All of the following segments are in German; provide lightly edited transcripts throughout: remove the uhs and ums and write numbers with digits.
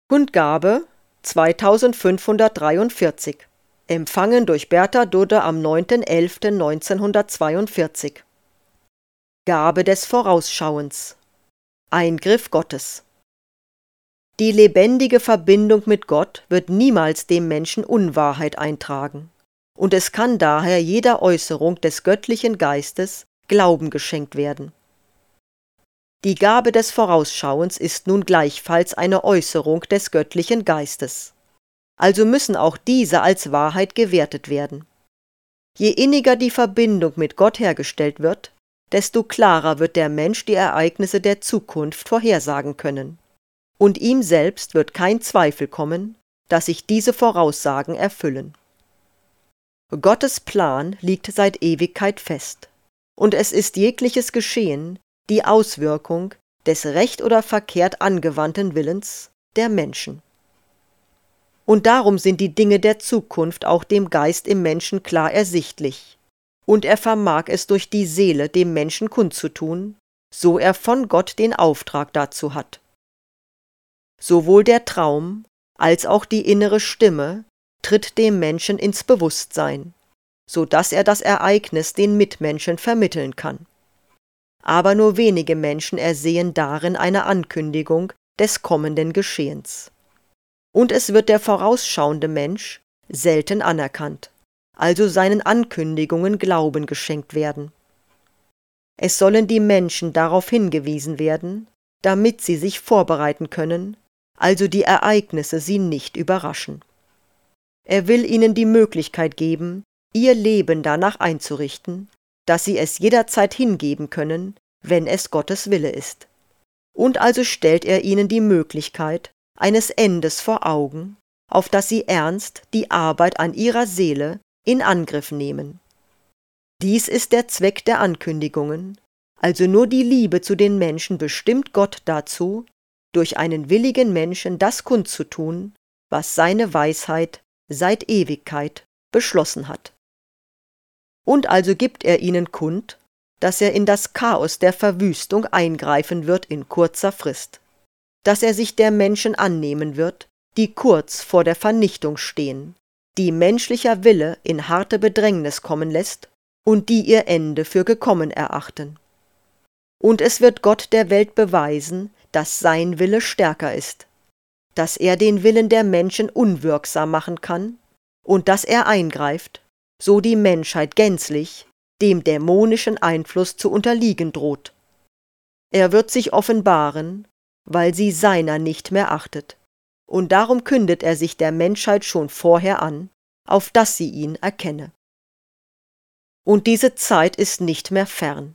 Kundgabe 2543. Empfangen durch Bertha Dudde am 9.11.1942. Gabe des Vorausschauens. Eingriff Gottes. Die lebendige Verbindung mit Gott wird niemals dem Menschen Unwahrheit eintragen, und es kann daher jeder Äußerung des göttlichen Geistes Glauben geschenkt werden. Die Gabe des Vorausschauens ist nun gleichfalls eine Äußerung des göttlichen Geistes. Also müssen auch diese als Wahrheit gewertet werden. Je inniger die Verbindung mit Gott hergestellt wird, desto klarer wird der Mensch die Ereignisse der Zukunft vorhersagen können. Und ihm selbst wird kein Zweifel kommen, dass sich diese Voraussagen erfüllen. Gottes Plan liegt seit Ewigkeit fest, und es ist jegliches Geschehen die Auswirkung des recht oder verkehrt angewandten Willens der Menschen. Und darum sind die Dinge der Zukunft auch dem Geist im Menschen klar ersichtlich, und er vermag es durch die Seele dem Menschen kundzutun, so er von Gott den Auftrag dazu hat. Sowohl der Traum als auch die innere Stimme tritt dem Menschen ins Bewusstsein, so dass er das Ereignis den Mitmenschen vermitteln kann. Aber nur wenige Menschen ersehen darin eine Ankündigung des kommenden Geschehens. Und es wird der vorausschauende Mensch selten anerkannt, also seinen Ankündigungen Glauben geschenkt werden. Es sollen die Menschen darauf hingewiesen werden, damit sie sich vorbereiten können, also die Ereignisse sie nicht überraschen. Er will ihnen die Möglichkeit geben, ihr Leben danach einzurichten, dass sie es jederzeit hingeben können, wenn es Gottes Wille ist. Und also stellt er ihnen die Möglichkeit eines Endes vor Augen, auf das sie ernst die Arbeit an ihrer Seele in Angriff nehmen. Dies ist der Zweck der Ankündigungen, also nur die Liebe zu den Menschen bestimmt Gott dazu, durch einen willigen Menschen das kundzutun, was seine Weisheit seit Ewigkeit beschlossen hat. Und also gibt er ihnen kund, dass er in das Chaos der Verwüstung eingreifen wird in kurzer Frist, dass er sich der Menschen annehmen wird, die kurz vor der Vernichtung stehen, die menschlicher Wille in harte Bedrängnis kommen lässt und die ihr Ende für gekommen erachten. Und es wird Gott der Welt beweisen, dass sein Wille stärker ist, dass er den Willen der Menschen unwirksam machen kann und dass er eingreift, so die Menschheit gänzlich dem dämonischen Einfluss zu unterliegen droht. Er wird sich offenbaren, weil sie seiner nicht mehr achtet, und darum kündet er sich der Menschheit schon vorher an, auf dass sie ihn erkenne. Und diese Zeit ist nicht mehr fern.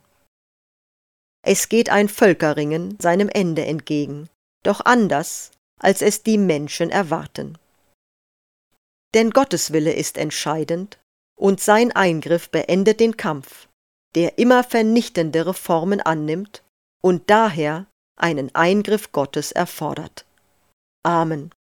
Es geht ein Völkerringen seinem Ende entgegen, doch anders, als es die Menschen erwarten. Denn Gottes Wille ist entscheidend, und sein Eingriff beendet den Kampf, der immer vernichtendere Formen annimmt und daher einen Eingriff Gottes erfordert. Amen.